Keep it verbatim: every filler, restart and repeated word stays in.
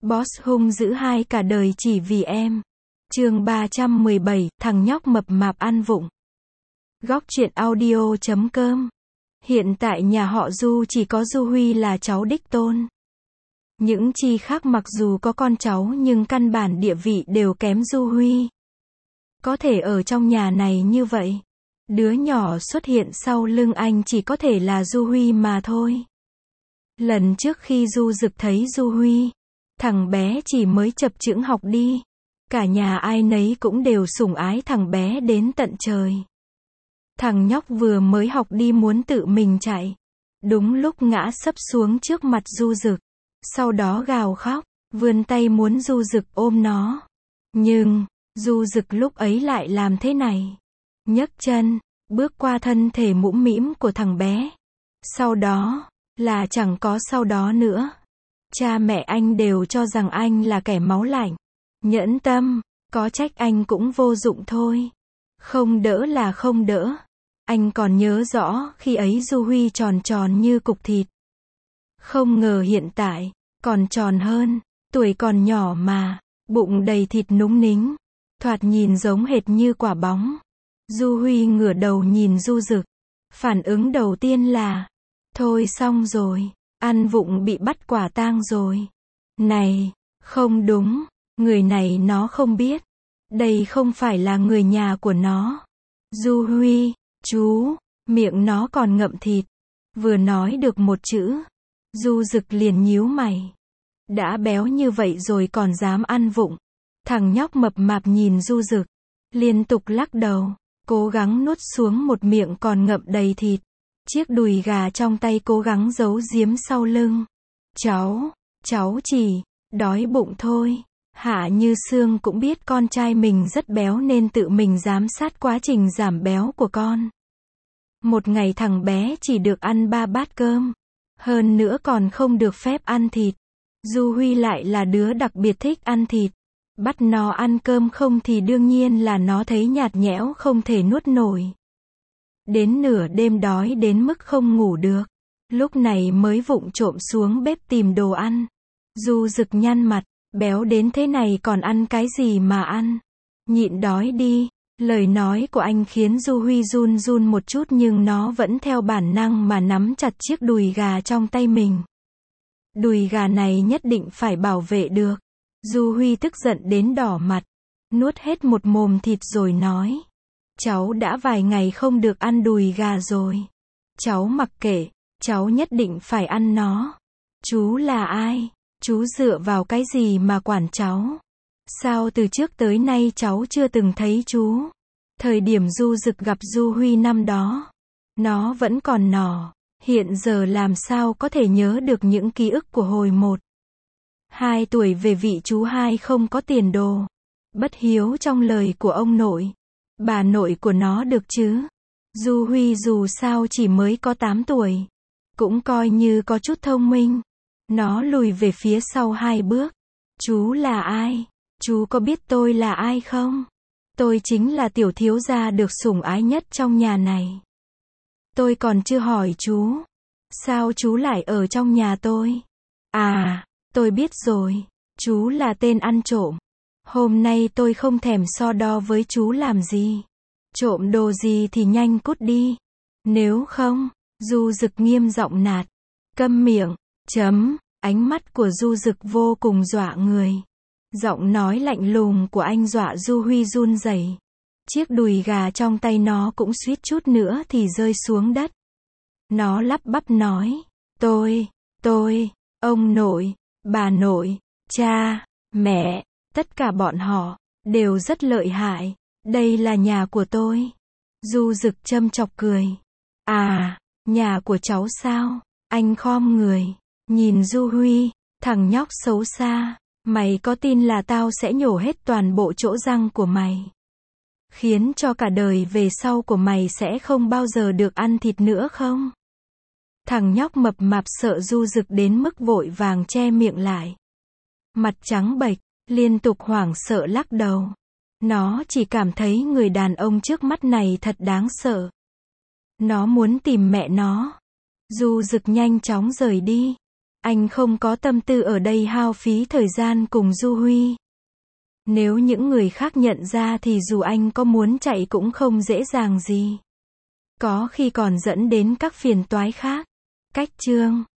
Boss hung dữ hai cả đời chỉ vì em. Chương ba trăm mười bảy, thằng nhóc mập mạp ăn vụng. Góc truyện audio chấm com. Hiện tại nhà họ Du chỉ có Du Huy là cháu đích tôn. Những chi khác mặc dù có con cháu nhưng căn bản địa vị đều kém Du Huy. Có thể ở trong nhà này như vậy, đứa nhỏ xuất hiện sau lưng anh chỉ có thể là Du Huy mà thôi. Lần trước khi Du Dực thấy Du Huy, thằng bé chỉ mới chập chững học đi. Cả nhà ai nấy cũng đều sủng ái thằng bé đến tận trời. Thằng nhóc vừa mới học đi muốn tự mình chạy. Đúng lúc ngã sấp xuống trước mặt Du Dực. Sau đó gào khóc, vươn tay muốn Du Dực ôm nó. Nhưng, Du Dực lúc ấy lại làm thế này. Nhấc chân, bước qua thân thể mũm mĩm của thằng bé. Sau đó, là chẳng có sau đó nữa. Cha mẹ anh đều cho rằng anh là kẻ máu lạnh. Nhẫn tâm, có trách anh cũng vô dụng thôi. Không đỡ là không đỡ. Anh còn nhớ rõ khi ấy Du Huy tròn tròn như cục thịt. Không ngờ hiện tại, còn tròn hơn, tuổi còn nhỏ mà, bụng đầy thịt núng nính. Thoạt nhìn giống hệt như quả bóng. Du Huy ngửa đầu nhìn Du Dực. Phản ứng đầu tiên là, thôi xong rồi, ăn vụng bị bắt quả tang rồi. Này, không đúng, người này nó không biết. Đây không phải là người nhà của nó. Du Huy, chú, miệng nó còn ngậm thịt. Vừa nói được một chữ, Du Dực liền nhíu mày. Đã béo như vậy rồi còn dám ăn vụng. Thằng nhóc mập mạp nhìn Du Dực, liên tục lắc đầu, cố gắng nuốt xuống một miệng còn ngậm đầy thịt. Chiếc đùi gà trong tay cố gắng giấu giếm sau lưng. Cháu, cháu chỉ đói bụng thôi. Hạ Như Sương cũng biết con trai mình rất béo nên tự mình giám sát quá trình giảm béo của con. Một ngày thằng bé chỉ được ăn ba bát cơm. Hơn nữa còn không được phép ăn thịt. Du Huy lại là đứa đặc biệt thích ăn thịt. Bắt nó ăn cơm không thì đương nhiên là nó thấy nhạt nhẽo không thể nuốt nổi. Đến nửa đêm đói đến mức không ngủ được. Lúc này mới vụng trộm xuống bếp tìm đồ ăn. Du Dực nhăn mặt, béo đến thế này còn ăn cái gì mà ăn. Nhịn đói đi. Lời nói của anh khiến Du Huy run run một chút nhưng nó vẫn theo bản năng mà nắm chặt chiếc đùi gà trong tay mình. Đùi gà này nhất định phải bảo vệ được. Du Huy tức giận đến đỏ mặt. Nuốt hết một mồm thịt rồi nói. Cháu đã vài ngày không được ăn đùi gà rồi. Cháu mặc kệ, cháu nhất định phải ăn nó. Chú là ai? Chú dựa vào cái gì mà quản cháu? Sao từ trước tới nay cháu chưa từng thấy chú? Thời điểm Du Dực gặp Du Huy năm đó, nó vẫn còn nhỏ. Hiện giờ làm sao có thể nhớ được những ký ức của hồi một, hai tuổi về vị chú hai không có tiền đồ. Bất hiếu trong lời của ông nội. Bà nội của nó được chứ. Du Huy dù sao chỉ mới có tám tuổi. Cũng coi như có chút thông minh. Nó lùi về phía sau hai bước. Chú là ai? Chú có biết tôi là ai không? Tôi chính là tiểu thiếu gia được sủng ái nhất trong nhà này. Tôi còn chưa hỏi chú. Sao chú lại ở trong nhà tôi? À, tôi biết rồi. Chú là tên ăn trộm. Hôm nay tôi không thèm so đo với chú làm gì. Trộm đồ gì thì nhanh cút đi. Nếu không, Du Dực nghiêm giọng nạt. Câm miệng, chấm, ánh mắt của Du Dực vô cùng dọa người. Giọng nói lạnh lùng của anh dọa Du Huy run rẩy. Chiếc đùi gà trong tay nó cũng suýt chút nữa thì rơi xuống đất. Nó lắp bắp nói. Tôi, tôi, ông nội, bà nội, cha, mẹ, tất cả bọn họ, đều rất lợi hại. Đây là nhà của tôi. Du Dực châm chọc cười. À, nhà của cháu sao? Anh khom người, nhìn Du Huy, thằng nhóc xấu xa. Mày có tin là tao sẽ nhổ hết toàn bộ chỗ răng của mày? Khiến cho cả đời về sau của mày sẽ không bao giờ được ăn thịt nữa không? Thằng nhóc mập mạp sợ Du Dực đến mức vội vàng che miệng lại. Mặt trắng bệch, liên tục hoảng sợ lắc đầu. Nó chỉ cảm thấy người đàn ông trước mắt này thật đáng sợ. Nó muốn tìm mẹ nó. Du Dực nhanh chóng rời đi. Anh không có tâm tư ở đây hao phí thời gian cùng Du Huy. Nếu những người khác nhận ra thì dù anh có muốn chạy cũng không dễ dàng gì. Có khi còn dẫn đến các phiền toái khác. Cách chương